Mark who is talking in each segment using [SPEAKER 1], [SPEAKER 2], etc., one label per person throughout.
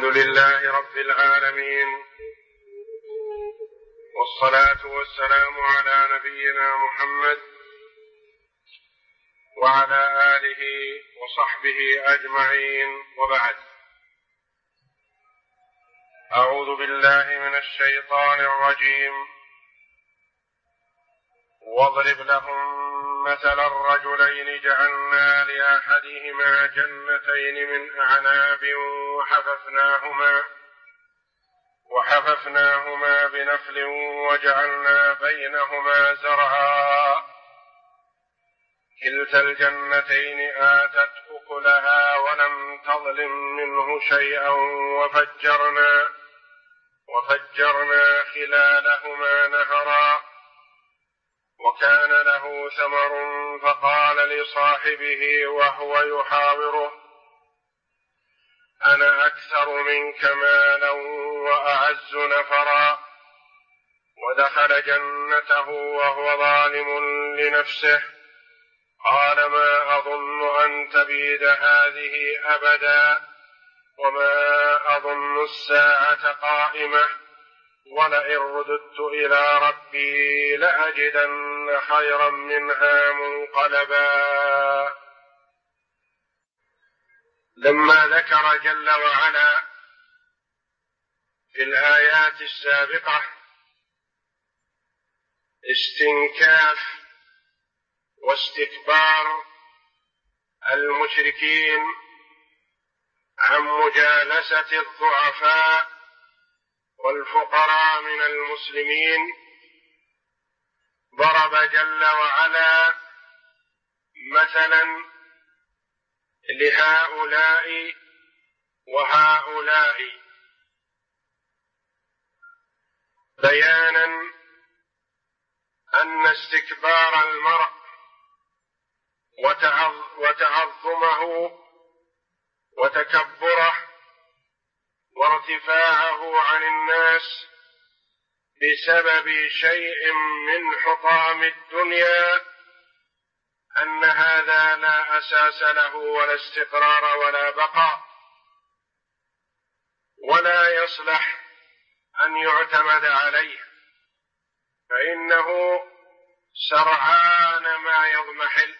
[SPEAKER 1] الحمد لله رب العالمين، والصلاة والسلام على نبينا محمد وعلى آله وصحبه أجمعين، وبعد. أعوذ بالله من الشيطان الرجيم. واضرب لهم مثل الرجلين جعلنا لأحدهما جنتين من أعناب وحففناهما بنخل وجعلنا بينهما زرعا كلتا الجنتين آتت أكلها ولم تظلم منه شيئا وفجرنا خلالهما نهرا وكان له ثمر فقال لصاحبه وهو يحاوره أنا أكثر منك مالا وأعز نفرا، ودخل جنته وهو ظالم لنفسه قال ما أظن أن تبيد هذه أبدا وما أظن الساعة قائمة ولئن رددت إلى ربي لأجدن خيرا منها منقلبا. لما ذكر جل وعلا في الآيات السابقة استنكاف واستكبار المشركين عن مجالسة الضعفاء والفقراء من المسلمين، ضرب جل وعلا مثلا لهؤلاء وهؤلاء بيانا أن استكبار المرء وتعظمه وتكبره وارتفاعه عن الناس بسبب شيء من حطام الدنيا أن هذا لا أساس له ولا استقرار ولا بقاء، ولا يصلح أن يعتمد عليه، فإنه سرعان ما يضمحل،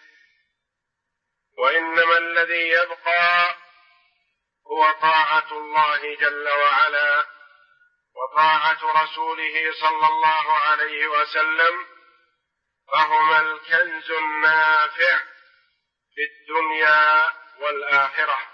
[SPEAKER 1] وإنما الذي يبقى هو طاعة الله جل وعلا وطاعة رسوله صلى الله عليه وسلم، فهما الكنز النافع في الدنيا والآخرة.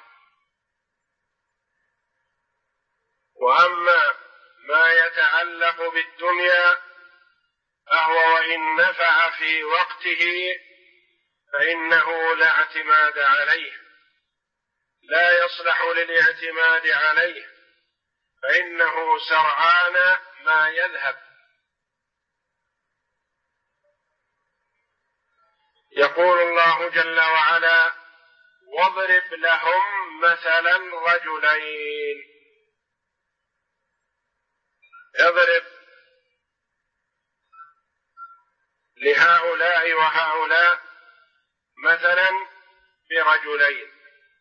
[SPEAKER 1] وأما ما يتعلق بالدنيا فهو وإن نفع في وقته فإنه لا اعتماد عليه، لا يصلح للاعتماد عليه، فإنه سرعان ما يذهب. يقول الله جل وعلا واضرب لهم مثلا رجلين. اضرب لهؤلاء وهؤلاء مثلا برجلين،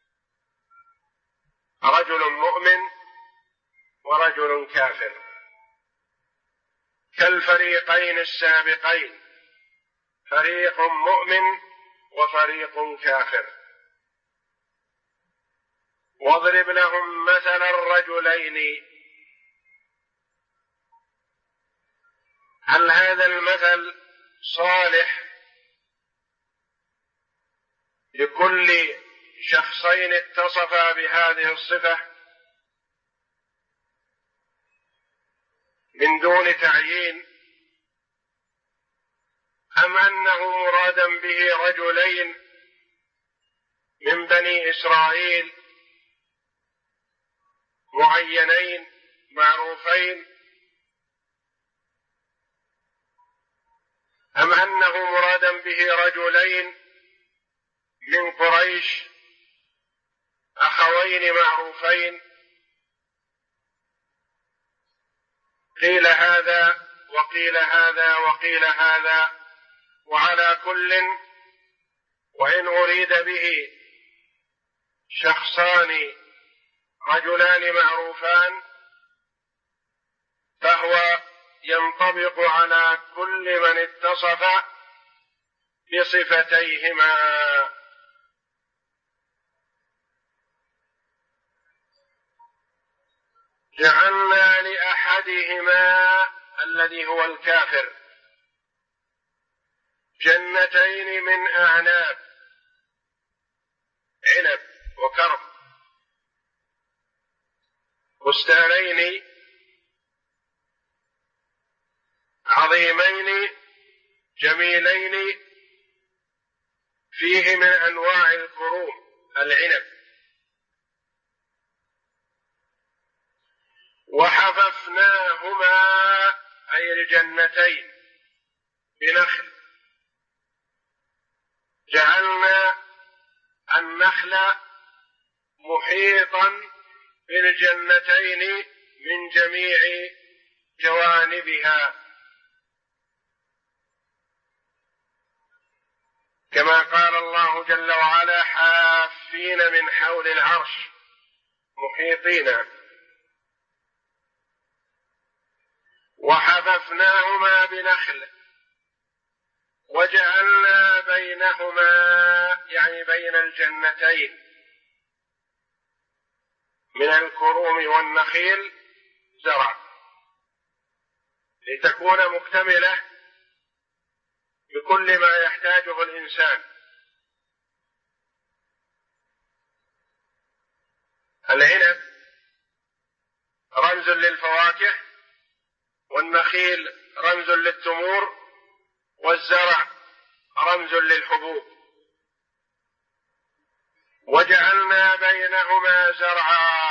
[SPEAKER 1] رجل مؤمن ورجل كافر، كالفريقين السابقين، فريق مؤمن وفريق كافر. واضرب لهم مثل الرجلين. هل هذا المثل صالح لكل شخصين اتصفا بهذه الصفة من دون تعيين، أم أنه مرادا به رجلين من بني إسرائيل معينين معروفين، أم أنه مرادا به رجلين من قريش أخوين معروفين؟ قيل هذا وقيل هذا وقيل هذا، وعلى كل وإن أريد به شخصان رجلان معروفان فهو ينطبق على كل من اتصف بصفتيهما. جعلنا لأحدهما الذي هو الكافر جنتين من أعناب، عنب وكرم، بستانين عظيمين جميلين فيه من أنواع الكروم العنب، وحففناهما أي الجنتين بنخل، جعلنا النخل محيطا بالجنتين من جميع جوانبها، كما قال الله جل وعلا: حافين من حول العرش محيطين. وحففناهما بنخل وجعلنا بينهما يعني بين الجنتين من الكروم والنخيل زرع، لتكون مكتملة بكل ما يحتاجه الإنسان. العنب رمز للفواكه، والنخيل رمز للتمور، والزرع رمز للحبوب. وجعلنا بينهما زرعا،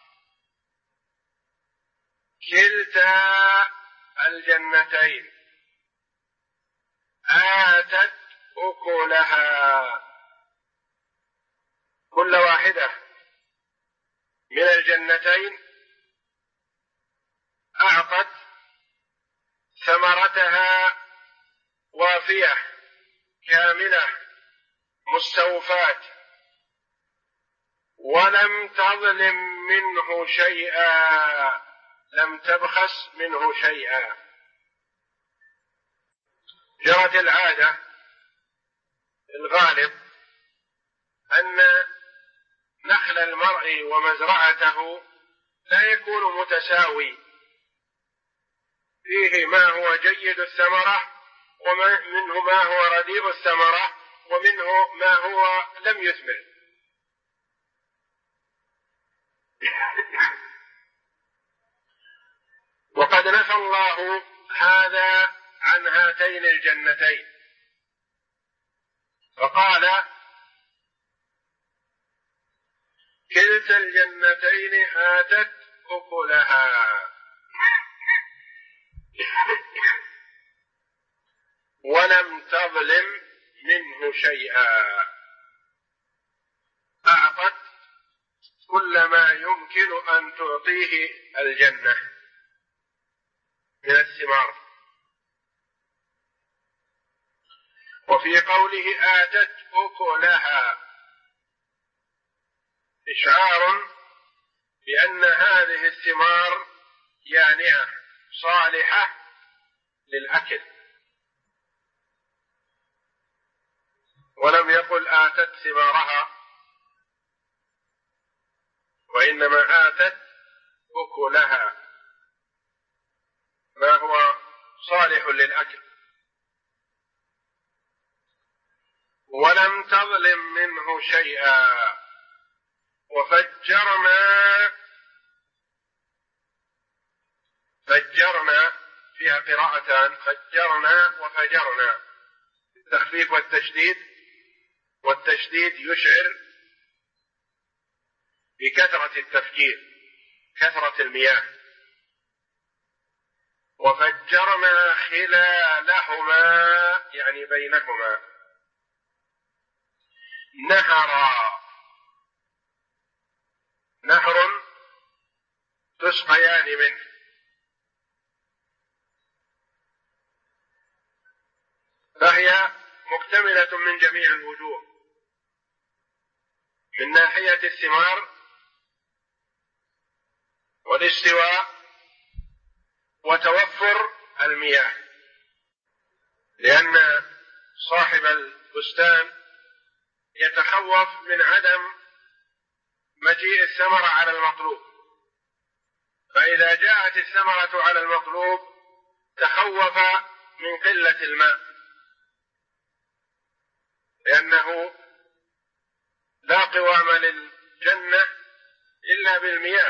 [SPEAKER 1] كلتا الجنتين آتت أكلها، كل واحدة من الجنتين أعطت ثمرتها وافية كاملة مستوفاة، ولم تظلم منه شيئا، لم تبخس منه شيئا. جرت العادة الغالب أن نخل المرء ومزرعته لا يكون متساوي، فيه ما هو جيد الثمرة، ومنه ما هو رديء الثمرة، ومنه ما هو لم يثمر. وقد نفى الله هذا عن هاتين الجنتين، فقال: كلتا الجنتين آتت أكلها ولم تظلم منه شيئا، أعطت كل ما يمكن أن تعطيه الجنة من الثمار. وفي قوله آتت أكلها إشعار بأن هذه الثمار جانعة صالحة للأكل، ولم يقل آتت ثمارها، وإنما آتت أكلها ما هو صالح للأكل. ولم تظلم منه شيئا. فجرنا فيها قراءتان، فجرنا وفجرنا، التخفيف والتشديد، والتشديد يشعر بكثرة التفجير، كثرة المياه. وفجرنا خلالهما يعني بينهما نهرا، نهر تسقيان منه، فهي مكتملة من جميع الوجوه، من ناحية الثمار والاستواء وتوفر المياه، لأن صاحب البستان يتخوف من عدم مجيء الثمرة على المطلوب، فإذا جاءت الثمرة على المطلوب تخوف من قلة الماء، لأنه لا قوام للجنة إلا بالمياه.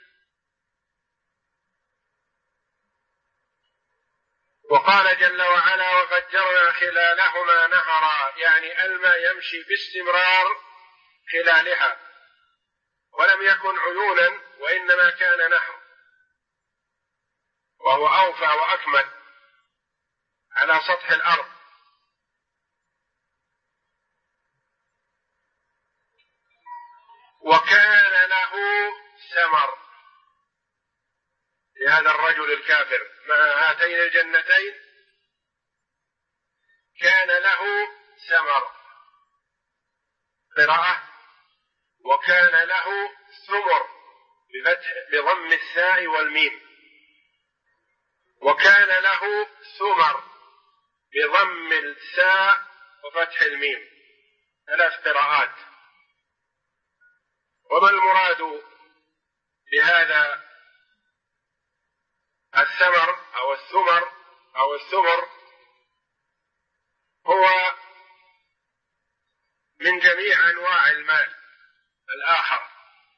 [SPEAKER 1] وقال جل وعلا: وفجرنا خلالهما نهرا، يعني الماء يمشي باستمرار خلالها، ولم يكن عيونا وإنما كان نهر، وهو أوفى وأكمل على سطح الأرض. وكان له ثمر لهذا الرجل الكافر مع هاتين الجنتين، كان له ثمر، قراءة وكان له ثمر بضم الثاء والميم، وكان له ثمر بضم الثاء وفتح الميم، 3 قراءات. وما المراد بهذا الثمر أو الثمر أو الثمر؟ هو من جميع أنواع المال الآخر.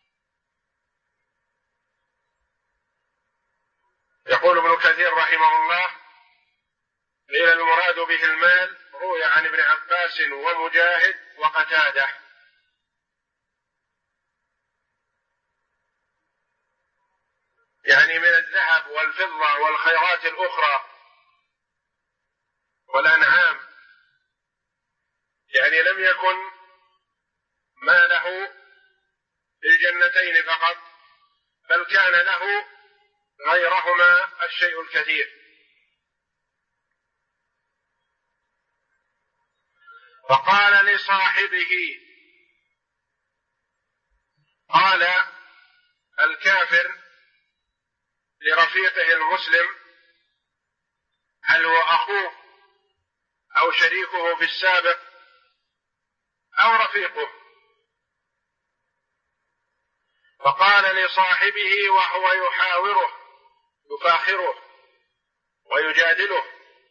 [SPEAKER 1] يقول ابن كثير رحمه الله: قيل المراد به المال، روي عن ابن عباس ومجاهد وقتادة. يعني من الذهب والفضة والخيرات الأخرى والأنعام، يعني لم يكن ماله للجنتين فقط، بل كان له غيرهما الشيء الكثير. فقال لصاحبه، قال الكافر لرفيقه المسلم: هل هو أخوه أو شريكه في السابق أو رفيقه؟ فقال لصاحبه وهو يحاوره يفاخره ويجادله: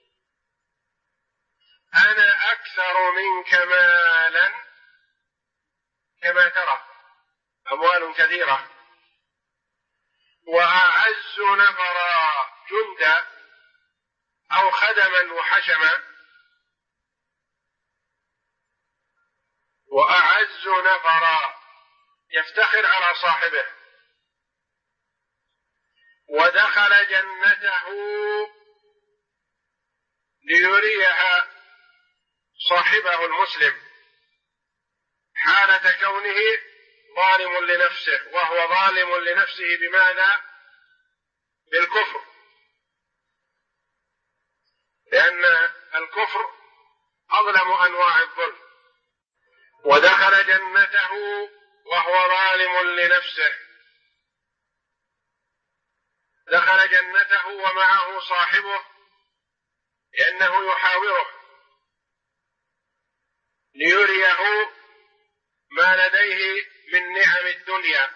[SPEAKER 1] أنا أكثر منك مالا، كما ترى أموال كثيرة، وأعز نفرا، جندا أو خدما وحشما، وأعز نفرا، يفتخر على صاحبه. ودخل جنته ليريها صاحبه المسلم حالة كونه ظالم لنفسه، وهو ظالم لنفسه بماذا؟ بالكفر، لأن الكفر أظلم أنواع الظلم. ودخل جنته وهو ظالم لنفسه، دخل جنته ومعه صاحبه لأنه يحاوره ليريه ما لديه من نعم الدنيا.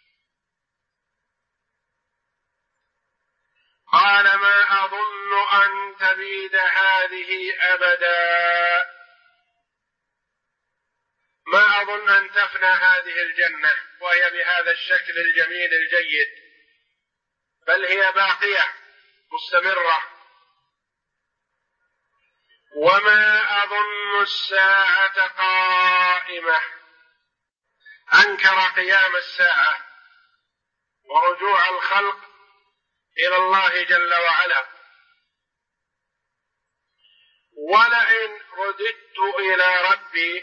[SPEAKER 1] قال: ما أظن أن تبيد هذه أبدا، ما أظن أن تفنى هذه الجنة وهي بهذا الشكل الجميل الجيد، بل هي باقية مستمرة. وما أظن الساعة قائمة، أنكر قيام الساعة ورجوع الخلق إلى الله جل وعلا. ولئن رددت إلى ربي،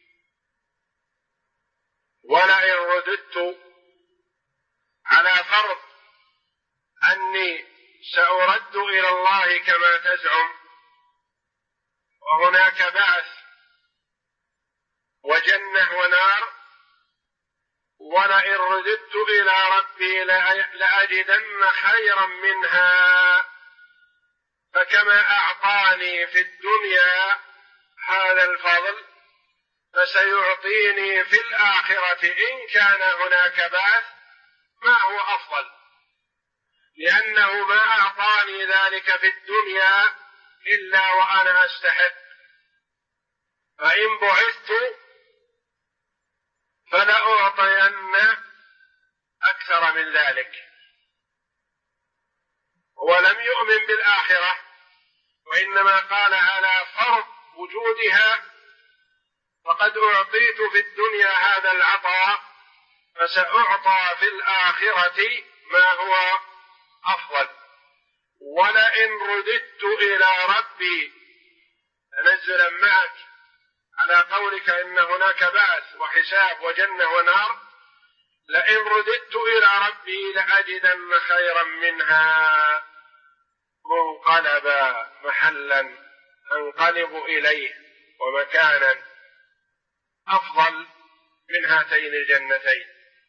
[SPEAKER 1] ولئن رددت على فرض أني سأرد إلى الله كما تزعم، وهناك بعث وجنة ونار، ولئن رددت إلى ربي لأجدن خيرا منها، فكما أعطاني في الدنيا هذا الفضل فسيعطيني في الآخرة إن كان هناك بعث ما هو أفضل، لأنه ما أعطاني ذلك في الدنيا إلا وأنا أستحق، فإن بعثت فلأعطين أكثر من ذلك. ولم يؤمن بالآخرة، وإنما قال على فرض وجودها فقد أعطيت في الدنيا هذا العطاء فسأعطى في الآخرة ما هو أفضل. ولئن رددت إلى ربي تنزلا معك على قولك إن هناك بعث وحساب وجنة ونار، لئن رددت إلى ربي لأجدن خيرا منها منقلبا محلا أنقلب إليه ومكانا أفضل من هاتين الجنتين.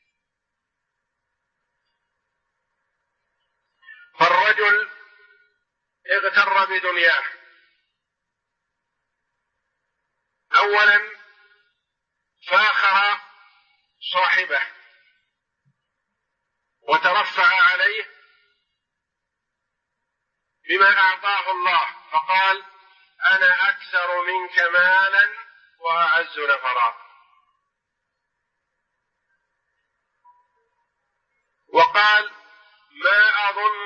[SPEAKER 1] فالرجل اغتر بدنياه، أولا فاخر صاحبه وترفع عليه بما أعطاه الله، فقال أنا أكثر منك مالا وأعز نفرا، وقال ما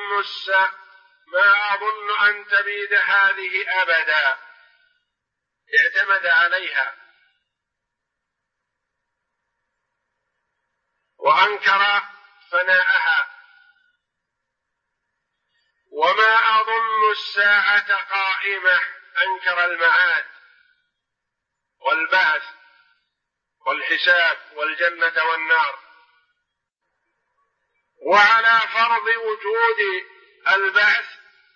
[SPEAKER 1] أظن أن تبيد هذه أبدا، اعتمد عليها وأنكر فناءها. وما أظن الساعة قائمة، أنكر المعاد والبعث والحساب والجنة والنار. وعلى فرض وجود البعث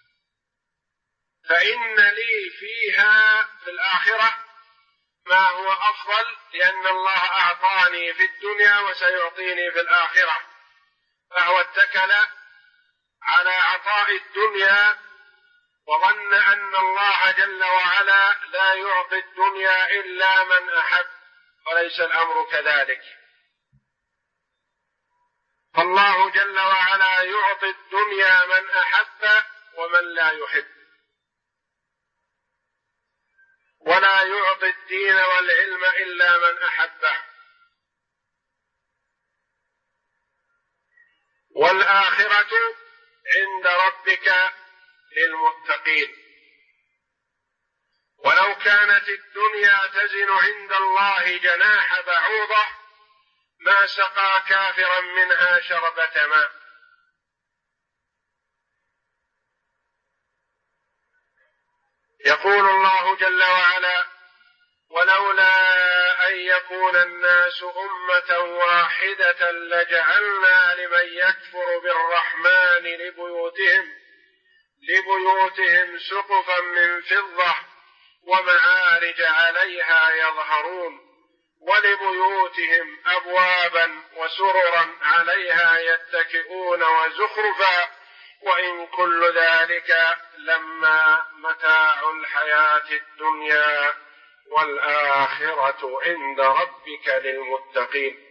[SPEAKER 1] فإن لي فيها في الآخرة ما هو أفضل، لأن الله أعطاني في الدنيا وسيعطيني في الآخرة، فهو اتكل على عطاء الدنيا وظن أن الله جل وعلا لا يعطي الدنيا إلا من أحب، وليس الأمر كذلك، فالله جل وعلا يعطي الدنيا من أحب ومن لا يحب، ولا يعطي الدين والعلم إلا من أحبه. والآخرة عند ربك للمتقين. ولو كانت الدنيا تزن عند الله جناح بعوضة ما سقى كافرا منها شربة ماء. يقول الله جل وعلا ولولا أن يكون الناس أمة واحدة لجعلنا لمن يكفر بالرحمن لبيوتهم سقفا من فضة ومعارج عليها يظهرون ولبيوتهم أبوابا وسررا عليها يتكئون وزخرفا وإن كل ذلك لما متاع الحياة الدنيا والآخرة عند ربك للمتقين.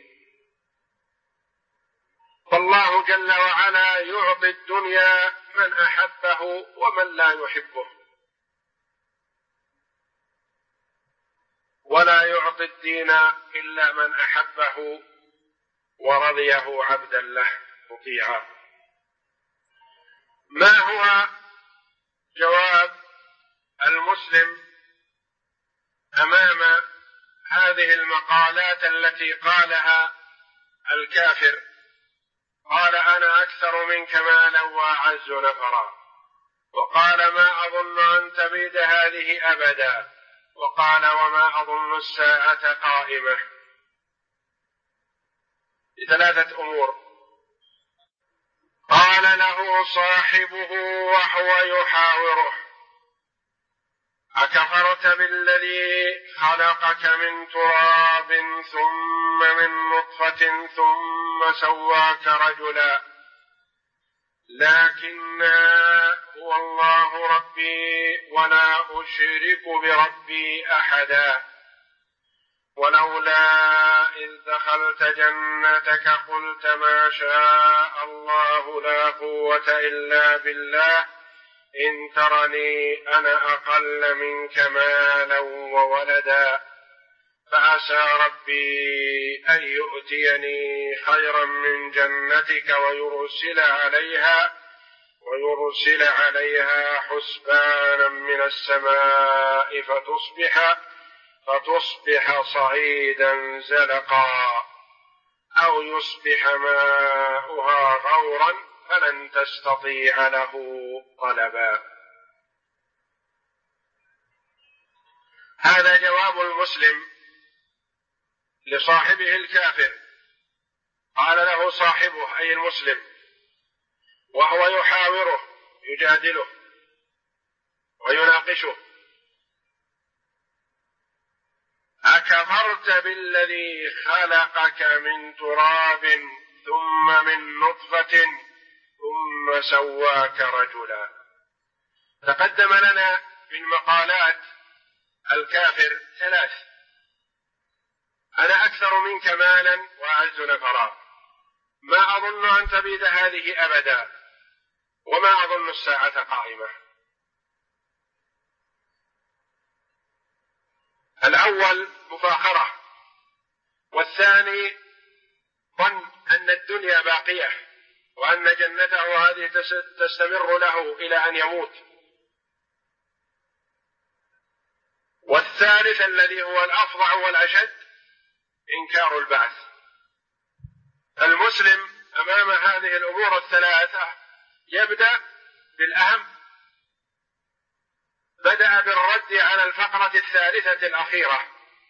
[SPEAKER 1] فالله جل وعلا يعطي الدنيا من أحبه ومن لا يحبه، ولا يعطي الدين إلا من أحبه ورضيه عبدا له مطيعا. ما هو جواب المسلم أمام هذه المقالات التي قالها الكافر؟ قال أنا أكثر منك مالا وأعز نفرا، وقال ما أظن أن تبيد هذه أبدا، وقال وما أظن الساعة قائمة، بثلاثة أمور. قال له صاحبه وهو يحاوره أكفرت بالذي خلقك من تراب ثم من نطفة ثم سواك رجلا لكن هو الله ربي ولا أشرك بربي أحدا ولولا إذ دخلت جنتك قلت ما شاء الله لا قوة إلا بالله إن ترني أنا أقل منك مالا وولدا فعسى ربي أن يؤتيني خيرا من جنتك ويرسل عليها حسبانا من السماء فتصبح صعيدا زلقا أو يصبح ماؤها غورا فلن تستطيع له طلبا. هذا جواب المسلم لصاحبه الكافر. قال له صاحبه أي المسلم وهو يحاوره يجادله ويناقشه: أكفرت بالذي خلقك من تراب ثم من نطفة ثم سواك رجلا. تقدم لنا من مقالات الكافر 3: أنا أكثر منك مالا وأعز نفرا، ما أظن أن تبيد هذه أبدا، وما أظن الساعة قائمة. الأول مفاخرة، والثاني ظن أن الدنيا باقية وأن جنته هذه تستمر له إلى أن يموت. والثالث الذي هو الأفظع والأشد إنكار البعث. المسلم أمام هذه الأمور 3 يبدأ بالأهم، بدأ بالرد على الفقرة 3 الأخيرة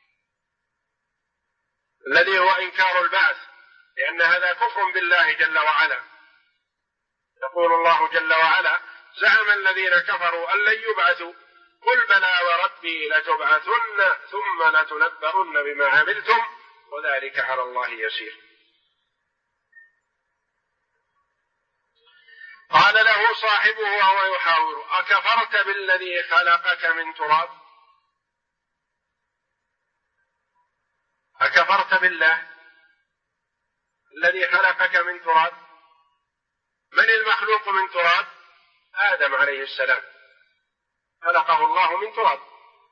[SPEAKER 1] الذي هو إنكار البعث، لأن هذا كفر بالله جل وعلا. يقول الله جل وعلا: زعم الذين كفروا أن لن يبعثوا قل بلى وربي لتبعثن ثم لتنبؤن بما عملتم وذلك على الله يسير. قال له صاحبه وهو يحاوره: أكفرت بالذي خلقك من تراب؟ أكفرت بالله الذي خلقك من تراب؟ من المخلوق من تراب؟ آدم عليه السلام، خلقه الله من تراب.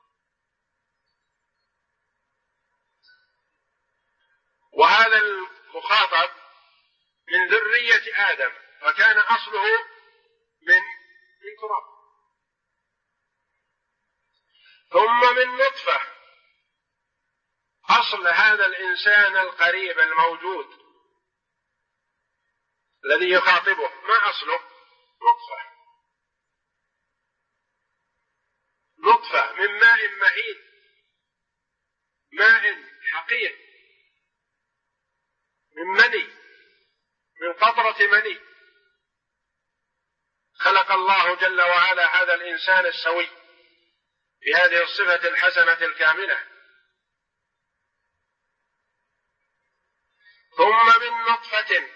[SPEAKER 1] وهذا المخاطب من ذرية آدم، فكان أصله من تراب. ثم من نطفة، أصل هذا الإنسان القريب الموجود الذي يخاطبه ما أصله؟ نطفة من ماء مهين، ماء حقير، من مني، من قطرة مني. خلق الله جل وعلا هذا الإنسان السوي بهذه الصفة الحسنة الكاملة. ثم من نطفة،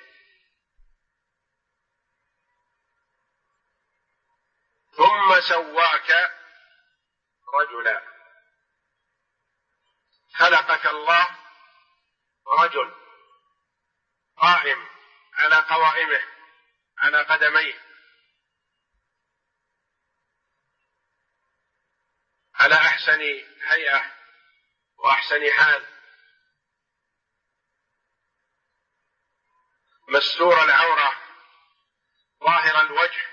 [SPEAKER 1] ثم سواك رجلا. خلقك الله رجل قائم على قوائمه، على قدميه، على أحسن هيئة وأحسن حال، مستور العورة، ظاهر الوجه،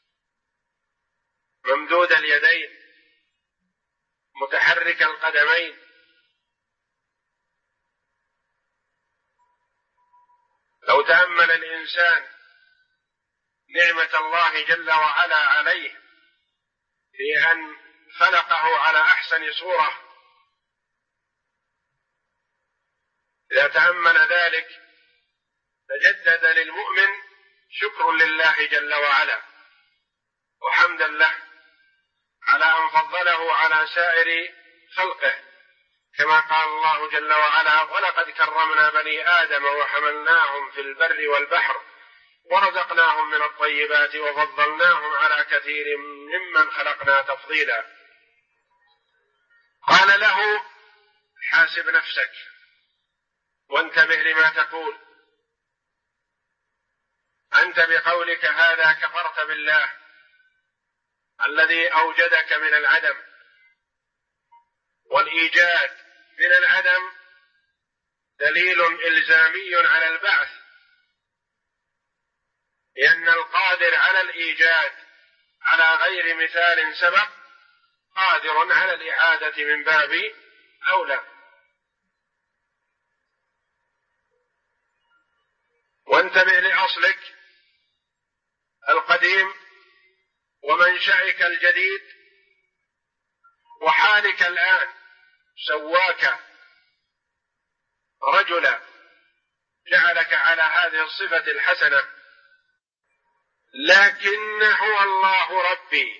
[SPEAKER 1] ممدود اليدين، متحرك القدمين. لو تأمل الإنسان نعمة الله جل وعلا عليه في أن خلقه على أحسن صورة، إذا تأمل ذلك تجدد للمؤمن شكر لله جل وعلا وحمدا له على أن فضله على سائر خلقه، كما قال الله جل وعلا: ولقد كرمنا بني آدم وحملناهم في البر والبحر ورزقناهم من الطيبات وفضلناهم على كثير ممن خلقنا تفضيلا. قال له: حاسب نفسك وانتبه لما تقول، أنت بقولك هذا كفرت بالله الذي أوجدك من العدم، والإيجاد من العدم دليل إلزامي على البعث، لأن القادر على الإيجاد على غير مثال سبق قادر على الإعادة من باب أولى. وانتبه لأصلك القديم ومنشأك الجديد وحالك الآن، سواك رجلا جعلك على هذه الصفة الحسنة، لكن هو الله ربي.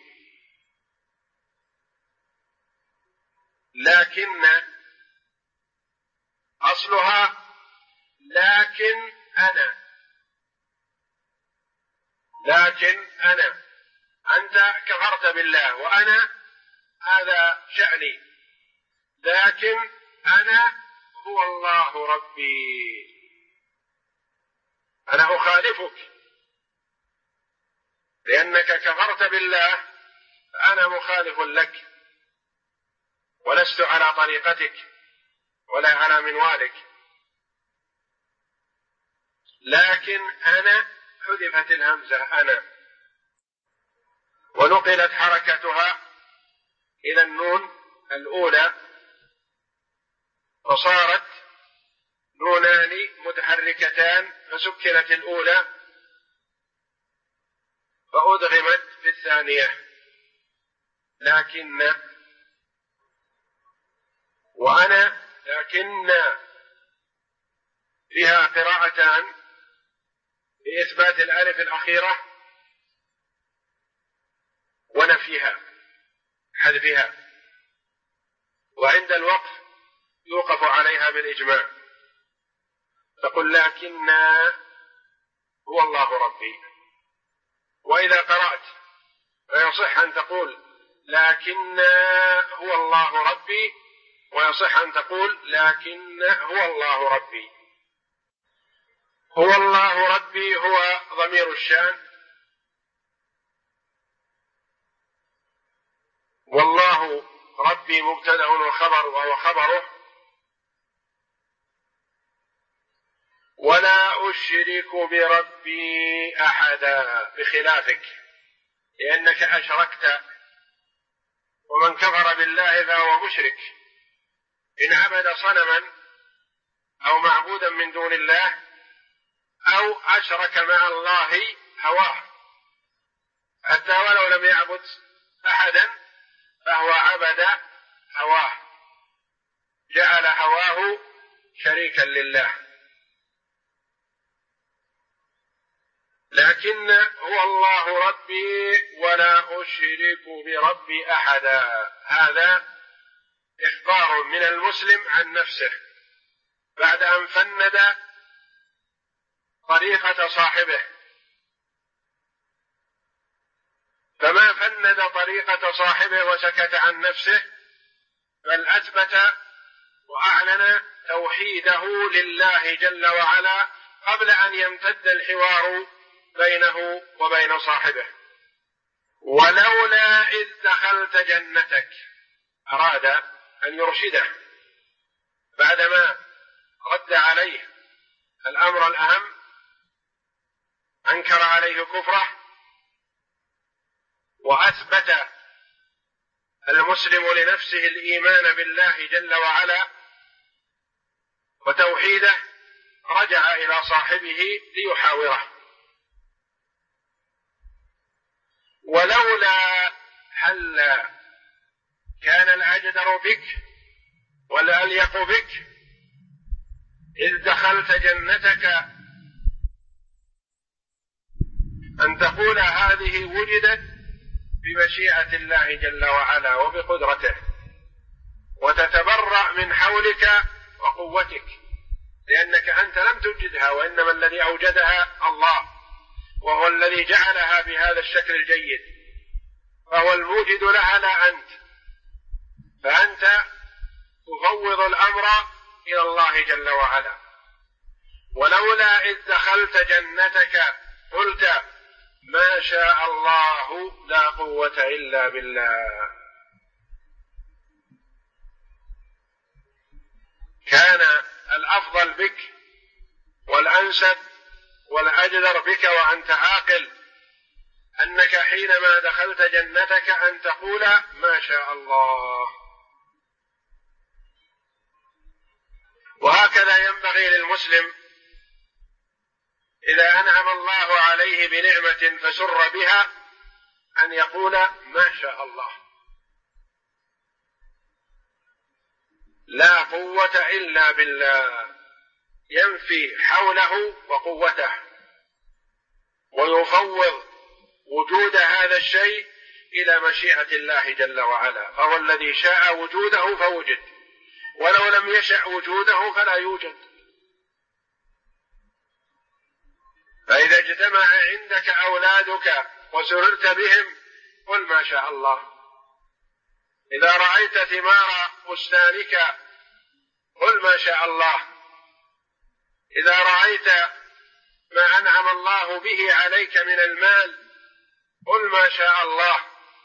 [SPEAKER 1] لكن أصلها لكن أنا، أنت كفرت بالله وأنا هذا شأني، لكن أنا هو الله ربي، أنا أخالفك لأنك كفرت بالله، فأنا مخالف لك ولست على طريقتك ولا على منوالك. لكن أنا حذفت الهمزة أنا ونقلت حركتها إلى النون الأولى، فصارت نونان متحركتان، فسكنت الأولى فأدغمت في الثانية. لكن وأنا، لكن فيها قراءتان بإثبات الألف الأخيرة ونفيها حذفها، وعند الوقف يوقف عليها بالإجماع، تقول لكن هو الله ربي. وإذا قرأت فيصح أن تقول لكن هو الله ربي، ويصح أن تقول لكن هو الله ربي. هو الله ربي هو ضمير الشان، والله ربي مبتدأ وخبر وهو خبره. ولا أشرك بربي أحدا، بخلافك، لأنك أشركت، ومن كفر بالله فهو مشرك إن عبد صنما أو معبودا من دون الله أو أشرك مع الله هواه، حتى ولو لم يعبد أحدا فهو عبد هواه، جعل هواه شريكا لله. لكن هو الله ربي ولا أشرك بربي أحدا، هذا إخبار من المسلم عن نفسه بعد أن فند طريقة صاحبه، فما فند طريقة صاحبه وسكت عن نفسه، بل أثبت وأعلن توحيده لله جل وعلا قبل أن يمتد الحوار بينه وبين صاحبه. ولولا إذ دخلت جنتك، أراد أن يرشده بعدما رد عليه الأمر الأهم، أنكر عليه كفره، وأثبت المسلم لنفسه الإيمان بالله جل وعلا وتوحيده، رجع إلى صاحبه ليحاوره. ولولا هلا كان الأجدر بك والأليق بك إذ دخلت جنتك أن تقول هذه وجدت بمشيئة الله جل وعلا وبقدرته، وتتبرأ من حولك وقوتك، لأنك أنت لم توجدها، وإنما الذي أوجدها الله، وهو الذي جعلها بهذا الشكل الجيد، فهو الموجد لها لا أنت. فأنت تفوض الأمر إلى الله جل وعلا. ولولا إذ دخلت جنتك قلت ما شاء الله لا قوة إلا بالله. كان الأفضل بك والأنسب والأجدر بك وأنت عاقل أنك حينما دخلت جنتك أن تقول ما شاء الله. وهكذا ينبغي للمسلم إذا أنعم الله عليه بنعمة فسر بها أن يقول ما شاء الله، لا قوة إلا بالله، ينفي حوله وقوته، ويفوض وجود هذا الشيء إلى مشيئة الله جل وعلا، فهو الذي شاء وجوده فوجد، ولو لم يشأ وجوده فلا يوجد. فإذا اجتمع عندك أولادك وسررت بهم قل ما شاء الله. إذا رأيت ثمار بستانك قل ما شاء الله. إذا رأيت ما أنعم الله به عليك من المال قل ما شاء الله،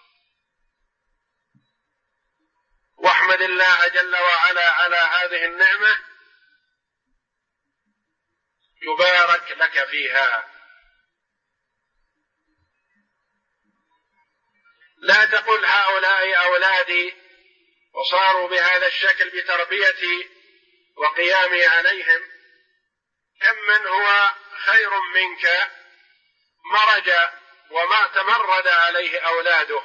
[SPEAKER 1] واحمد الله جل وعلا على هذه النعمة يبارك لك فيها. لا تقل هؤلاء أولادي وصاروا بهذا الشكل بتربيتي وقيامي عليهم، كم من هو خير منك مرج وما تمرد عليه أولاده،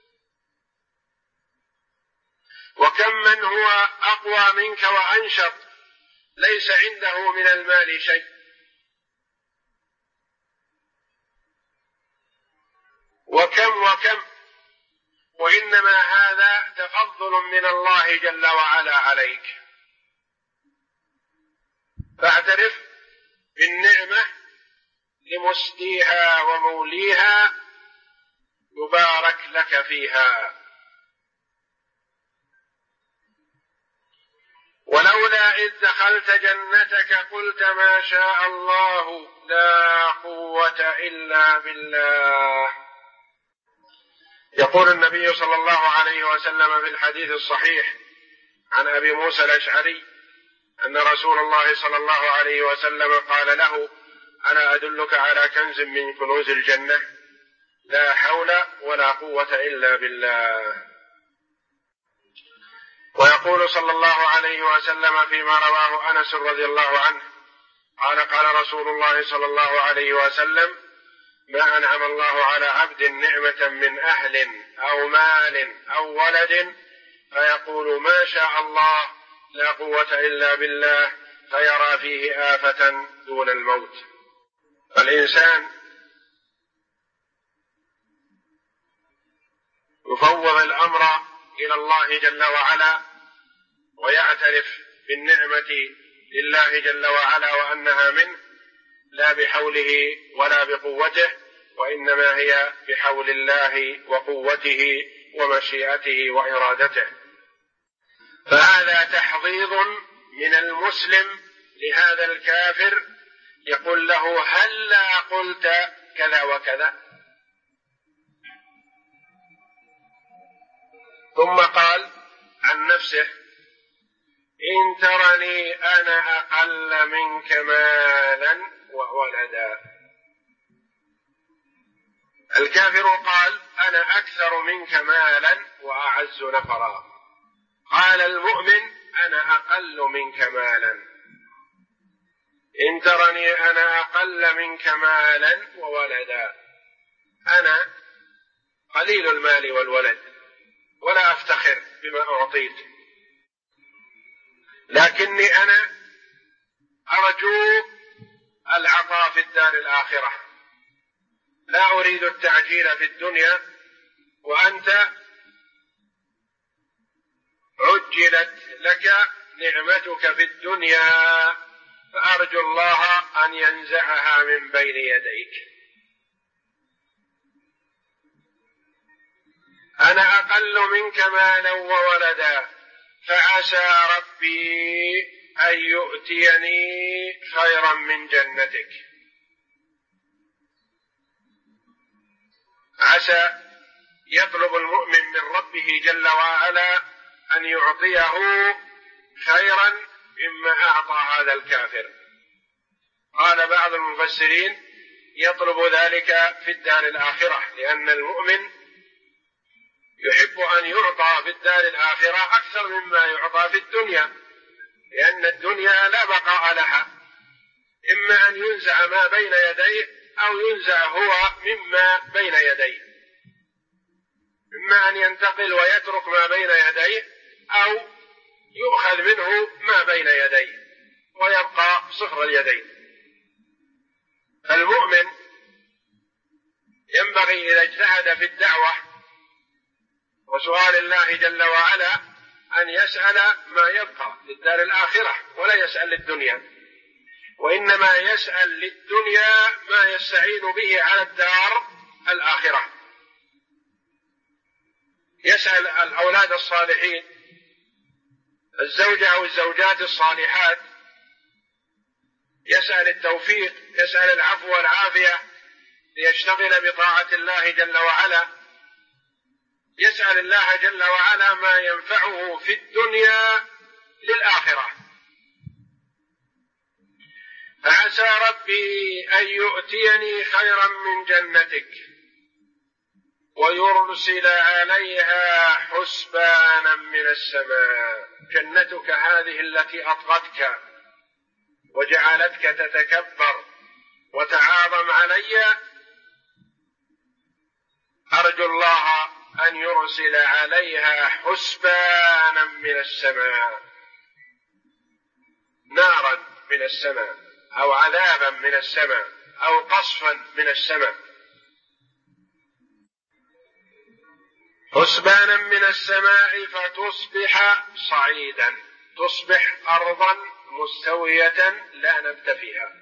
[SPEAKER 1] وكم من هو أقوى منك وأنشط ليس عنده من المال شيء. وكم وإنما هذا تفضل من الله جل وعلا عليك. فاعترف بالنعمة لمسديها وموليها يبارك لك فيها. ولولا إذ دخلت جنتك قلت ما شاء الله لا قوة إلا بالله. يقول النبي صلى الله عليه وسلم في الحديث الصحيح عن أبي موسى الأشعري أن رسول الله صلى الله عليه وسلم قال له ألا أدلك على كنز من كنوز الجنة لا حول ولا قوة إلا بالله. ويقول صلى الله عليه وسلم فيما رواه أنس رضي الله عنه قال قال رسول الله صلى الله عليه وسلم ما أنعم الله على عبد نعمة من أهل أو مال أو ولد فيقول ما شاء الله لا قوة إلا بالله فيرى فيه آفة دون الموت. فالإنسان يفوض الأمر إلى الله جل وعلا ويعترف بالنعمة لله جل وعلا وأنها منه لا بحوله ولا بقوته، وإنما هي بحول الله وقوته ومشيئته وإرادته. فهذا تحضيض من المسلم لهذا الكافر يقول له هلا قلت كذا وكذا. ثم قال عن نفسه إن ترني أنا أقل منك مالا وولدا. الكافر قال أنا أكثر منك مالا وأعز نفرا. قال المؤمن أنا أقل منك مالا. إن ترني أنا أقل منك مالا وولدا، أنا قليل المال والولد ولا أفتخر بما أعطيت، لكني أنا أرجو العطاء في الدار الآخرة، لا أريد التعجيل في الدنيا وأنت عجلت لك نعمتك في الدنيا، فأرجو الله أن ينزعها من بين يديك. أنا أقل منك مالا وولدا، فعسى ربي أن يؤتيني خيرا من جنتك. عسى يطلب المؤمن من ربه جل وعلا أن يعطيه خيرا مما أعطى هذا الكافر. قال بعض المفسرين يطلب ذلك في الدار الآخرة، لأن المؤمن يحب أن يعطى في الدار الآخرة أكثر مما يعطى في الدنيا، لأن الدنيا لا بقاء لها، إما أن ينزع ما بين يديه أو ينزع هو مما بين يديه، إما أن ينتقل ويترك ما بين يديه أو يؤخذ منه ما بين يديه ويبقى صفر اليدين. فالمؤمن ينبغي إذا اجتهد في الدعوة وسؤال الله جل وعلا أن يسأل ما يبقى للدار الآخرة، ولا يسأل للدنيا، وإنما يسأل للدنيا ما يستعين به على الدار الآخرة. يسأل الأولاد الصالحين، الزوجة أو الزوجات الصالحات، يسأل التوفيق، يسأل العفو والعافية ليشتغل بطاعة الله جل وعلا، يسأل الله جل وعلا ما ينفعه في الدنيا للآخرة. فعسى ربي أن يؤتيني خيرا من جنتك ويرسل عليها حسبانا من السماء. جنتك هذه التي أطغتك وجعلتك تتكبر وتعاظم علي، أرجو الله أن يرسل عليها حسبانا من السماء، نارا من السماء أو عذابا من السماء أو قصفا من السماء. حسبانا من السماء فتصبح صعيدا، تصبح أرضا مستوية لا نبت فيها.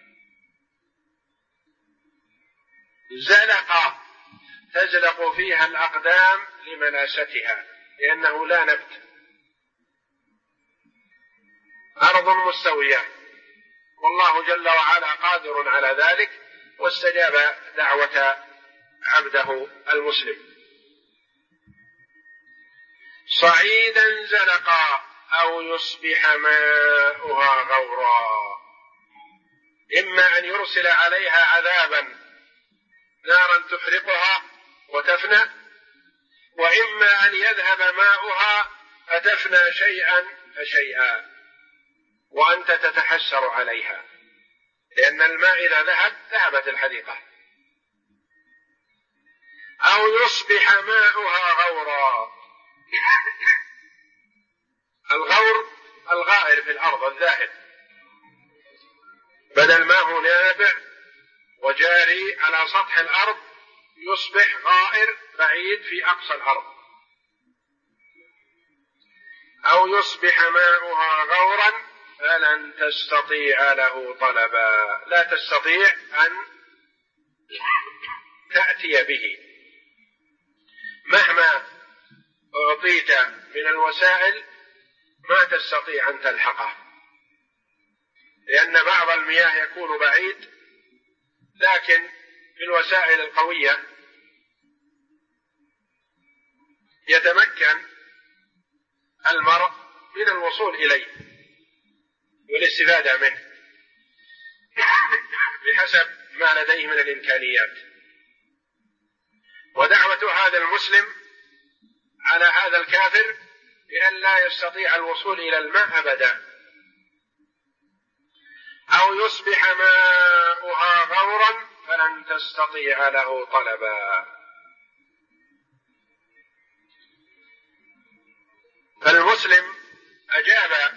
[SPEAKER 1] زلقة تزلق فيها الأقدام لمناستها لأنه لا نبت. أرض مستوية، والله جل وعلا قادر على ذلك، واستجاب دعوة عبده المسلم. صعيدا زلقا أو يصبح ماؤها غورا، إما أن يرسل عليها عذابا نارا تحرقها وتفنى، وإما أن يذهب ماؤها فتفنى شيئا فشيئا وأنت تتحسر عليها، لأن الماء إذا ذهبت الحديقة. أو يصبح ماؤها غورا. الغور الغائر في الأرض الذاهب، بدل ما هو نابع وجاري على سطح الأرض يصبح غائر بعيد في أقصى الأرض. أو يصبح ماؤها غورا فلن تستطيع له طلبا، لا تستطيع أن تأتي به مهما أعطيت من الوسائل، ما تستطيع أن تلحقه، لأن بعض المياه يكون بعيد، لكن بالوسائل القوية يتمكن المرء من الوصول إليه والاستفادة منه بحسب ما لديه من الإمكانيات. ودعوة هذا المسلم على هذا الكافر بأن لا يستطيع الوصول إلى الماء أبدا. أو يصبح ماؤها غورا فلن تستطيع له طلبا. فالمسلم أجاب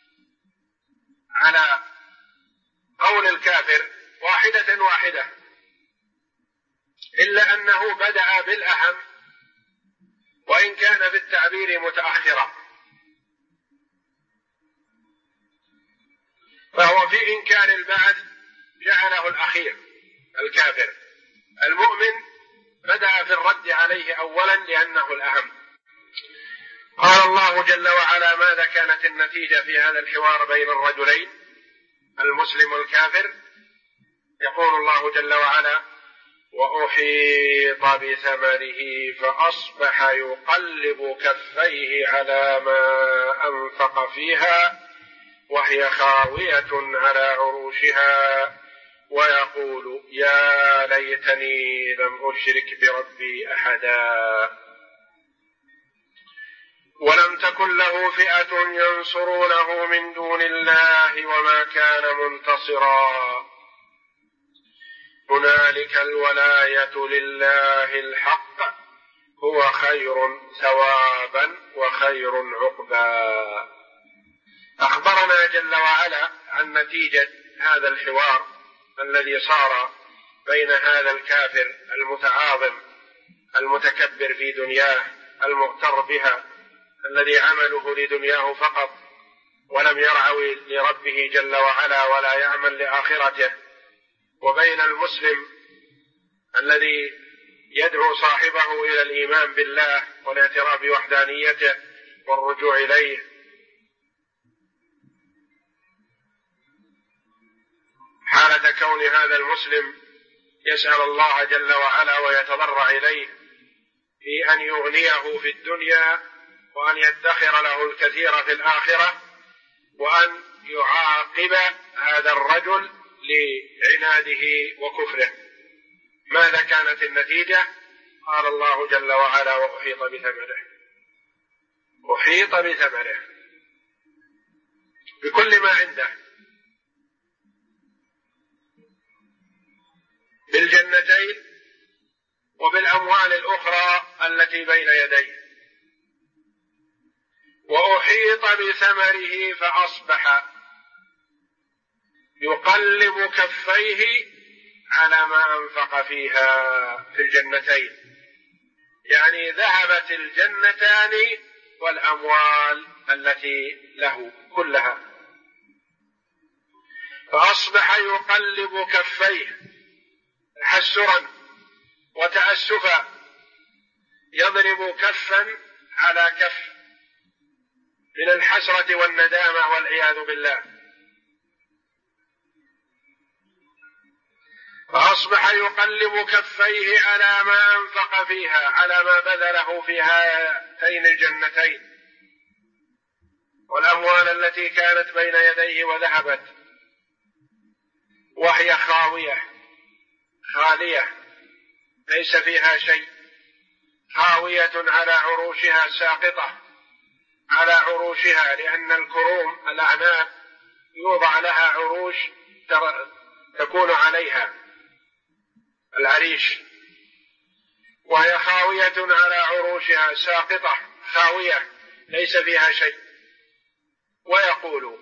[SPEAKER 1] على قول الكافر واحدة واحدة، إلا أنه بدأ بالأهم وإن كان في التعبير متأخرا، فهو في إنكار البعث جعله الأخير الكافر. المؤمن بدأ في الرد عليه أولا لأنه الأهم. قال الله جل وعلا: ماذا كانت النتيجة في هذا الحوار بين الرجلين المسلم والكافر؟ يقول الله جل وعلا: وأحيط بثمره فأصبح يقلب كفيه على ما أنفق فيها وهي خاوية على عروشها ويقول يا ليتني لم أشرك بربي أحدا. ولم تكن له فئة ينصرونه من دون الله وما كان منتصرا. هنالك الولاية لله الحق هو خير ثوابا وخير عقبا. أخبرنا جل وعلا عن نتيجة هذا الحوار الذي صار بين هذا الكافر المتعاظم المتكبر في دنياه المغتر بها الذي عمله لدنياه فقط ولم يرعوي لربه جل وعلا ولا يعمل لآخرته، وبين المسلم الذي يدعو صاحبه إلى الإيمان بالله والاعتراف بوحدانيته والرجوع إليه. حالة كون هذا المسلم يسأل الله جل وعلا ويتضرع إليه في أن يغنيه في الدنيا وأن يدخر له الكثير في الآخرة وأن يعاقب هذا الرجل لعناده وكفره. ماذا كانت النتيجة؟ قال الله جل وعلا: وأحيط بثمره. أحيط بثمره بكل ما عنده، بالجنتين وبالأموال الأخرى التي بين يديه. وأحيط بثمره فأصبح يقلب كفيه على ما أنفق فيها في الجنتين، يعني ذهبت الجنتان والأموال التي له كلها. فأصبح يقلب كفيه تحسرا وتأسفا، يضرب كفا على كف من الحسرة والندامة والعياذ بالله. فأصبح يقلب كفيه على ما أنفق فيها، على ما بذله في هاتين الجنتين والأموال التي كانت بين يديه وذهبت، وهي خاوية خالية ليس فيها شيء، خاوية على عروشها، ساقطة على عروشها، لأن الكروم الأعناب يوضع لها عروش تكون عليها العريش، وهي خاوية على عروشها، ساقطة خاوية ليس فيها شيء. ويقول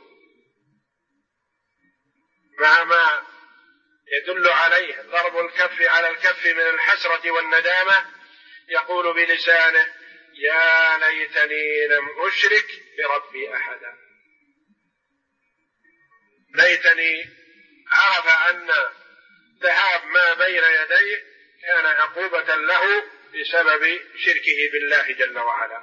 [SPEAKER 1] مع ما يدل عليه ضرب الكف على الكف من الحسرة والندامة، يقول بلسانه يا ليتني لم أشرك بربي أحدا. ليتني عرف أن ذهاب ما بين يديه كان عقوبة له بسبب شركه بالله جل وعلا.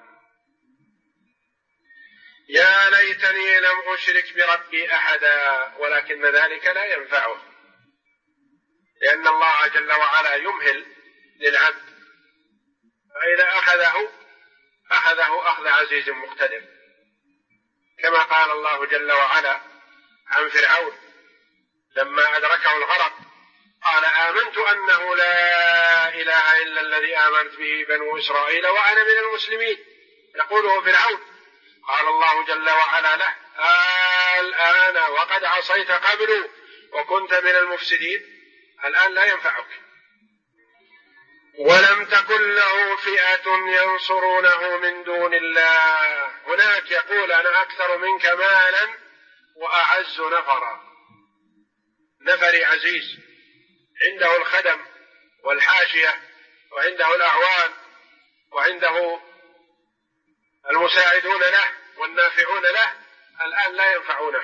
[SPEAKER 1] يا ليتني لم أشرك بربي أحدا، ولكن ذلك لا ينفعه، لأن الله جل وعلا يمهل للعبد، فإذا أخذه أخذ عزيز مقتدر، كما قال الله جل وعلا عن فرعون لما أدركه الغرق قال آمنت أنه لا إله إلا الذي آمنت به بنو إسرائيل وأنا من المسلمين. يقوله فرعون، قال الله جل وعلا له الآن وقد عصيت قبل وكنت من المفسدين، الآن لا ينفعك. ولم تكن له فئة ينصرونه من دون الله. هناك يقول أنا أكثر منك مالا وأعز نفرا، نفري عزيز، عنده الخدم والحاشية وعنده الأعوان وعنده المساعدون له والنافعون له الآن لا ينفعونه.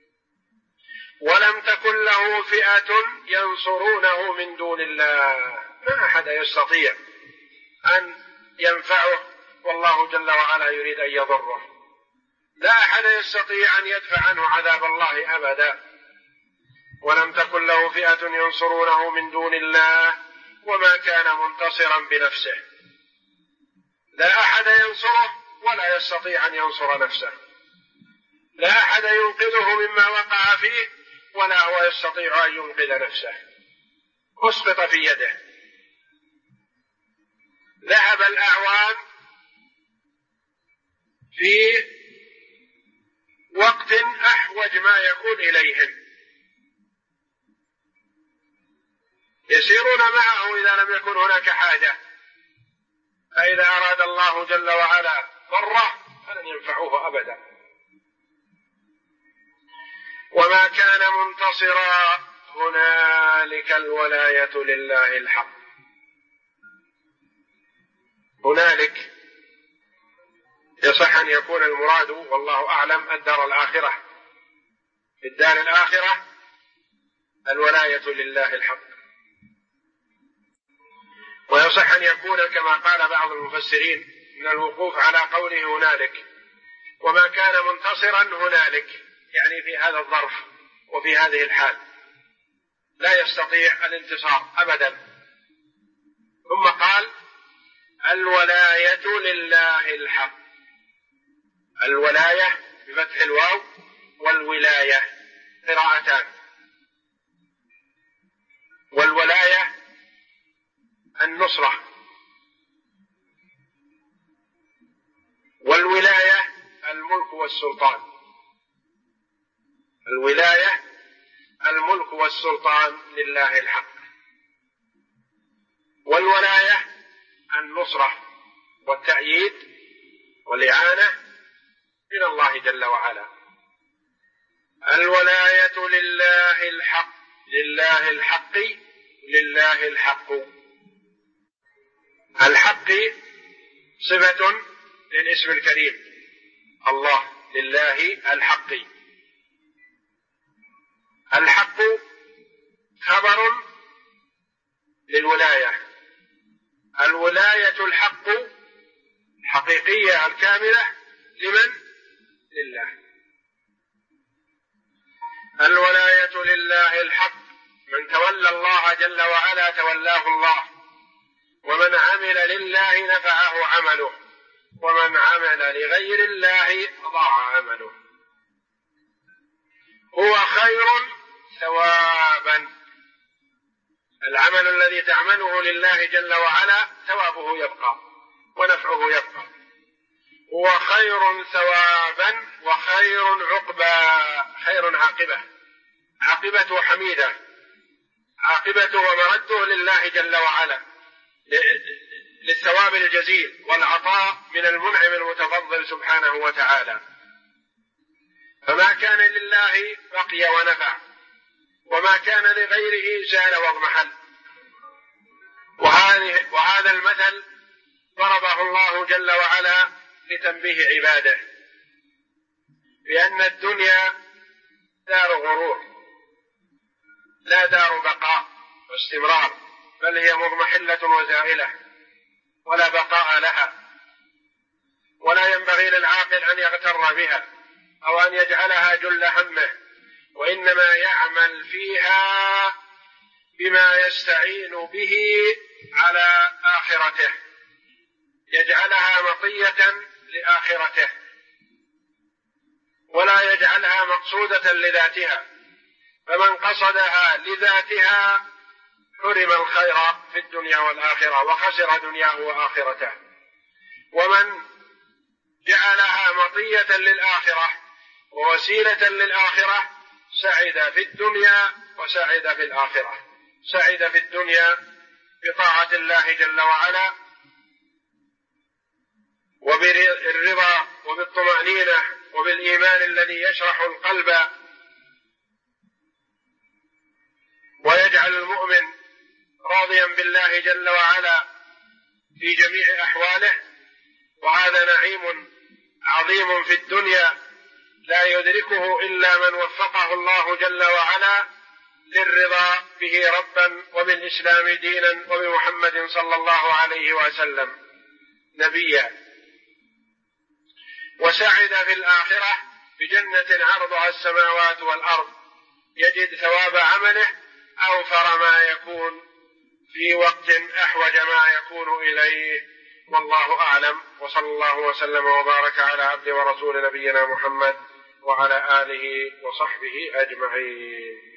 [SPEAKER 1] ولم تكن له فئة ينصرونه من دون الله، ما أحد يستطيع أن ينفعه والله جل وعلا يريد أن يضره، لا أحد يستطيع أن يدفع عنه عذاب الله أبدا. ولم تكن له فئة ينصرونه من دون الله وما كان منتصرا بنفسه، لا أحد ينصره ولا يستطيع أن ينصر نفسه، لا أحد ينقذه مما وقع فيه ولا هو يستطيع أن ينقذ نفسه، أسقط في يده. ذهب الأعوان في وقت أحوج ما يكون إليهم، يسيرون معه إذا لم يكن هناك حاجة، فإذا أراد الله جل وعلا ضره فلن ينفعوه أبدا. وما كان منتصرا هنالك الولاية لله الحق. هنالك يصح أن يكون المراد والله أعلم الدار الآخرة، في الدار الآخرة الولاية لله الحق. ويصح أن يكون كما قال بعض المفسرين من الوقوف على قوله هنالك، وما كان منتصرا هنالك، يعني في هذا الظرف وفي هذه الحال لا يستطيع الانتصار أبدا. ثم قال الولاية لله الحق، الولاية بفتح الواو والولاية قراءتان، والولاية النصرة، والولاية الملك والسلطان، الولاية الملك والسلطان لله الحق، والولاية النصرة والتأييد والإعانة من الله جل وعلا. الولاية لله الحق، لله الحق، لله الحق. الحق صفة للاسم الكريم الله، لله الحق. الحق خبر للولاية، الولاية الحق الحقيقية الكاملة لمن؟ لله. الولاية لله الحق، من تولى الله جل وعلا تولاه الله، ومن عمل لله نفعه عمله، ومن عمل لغير الله ضاع عمله. هو خير ثوابا، العمل الذي تعمله لله جل وعلا ثوابه يبقى ونفعه يبقى. هو خير ثوابا وخير عقبا، خير عاقبة، عاقبته حميدة، عاقبته ومرده لله جل وعلا للثواب الجزيل والعطاء من المنعم المتفضل سبحانه وتعالى. فما كان لله بقي ونفع، وما كان لغيره زال واضمحل. وهذا المثل ضربه الله جل وعلا لتنبيه عباده بأن الدنيا دار غرور، لا دار بقاء واستمرار، بل هي مضمحلة وزائلة ولا بقاء لها، ولا ينبغي للعاقل أن يغتر بها أو أن يجعلها جل همه، وإنما يعمل فيها بما يستعين به على آخرته، يجعلها مطية لآخرته ولا يجعلها مقصودة لذاتها. فمن قصدها لذاتها حرم الخير في الدنيا والآخرة وخسر دنياه وآخرته، ومن جعلها مطية للآخرة ووسيلة للآخرة سعد في الدنيا وسعد في الآخرة. سعد في الدنيا بطاعة الله جل وعلا وبالرضا وبالطمأنينة وبالإيمان الذي يشرح القلب ويجعل المؤمن راضيا بالله جل وعلا في جميع أحواله، وهذا نعيم عظيم في الدنيا لا يدركه إلا من وفقه الله جل وعلا للرضا به ربا وبالإسلام دينا وبمحمد صلى الله عليه وسلم نبيا، وسعد في الآخرة بجنة عرضها السماوات والأرض، يجد ثواب عمله أوفر ما يكون في وقت أحوج ما يكون إليه. والله أعلم، وصلى الله وسلم وبارك على عبد ورسول نبينا محمد وعلى آله وصحبه أجمعين.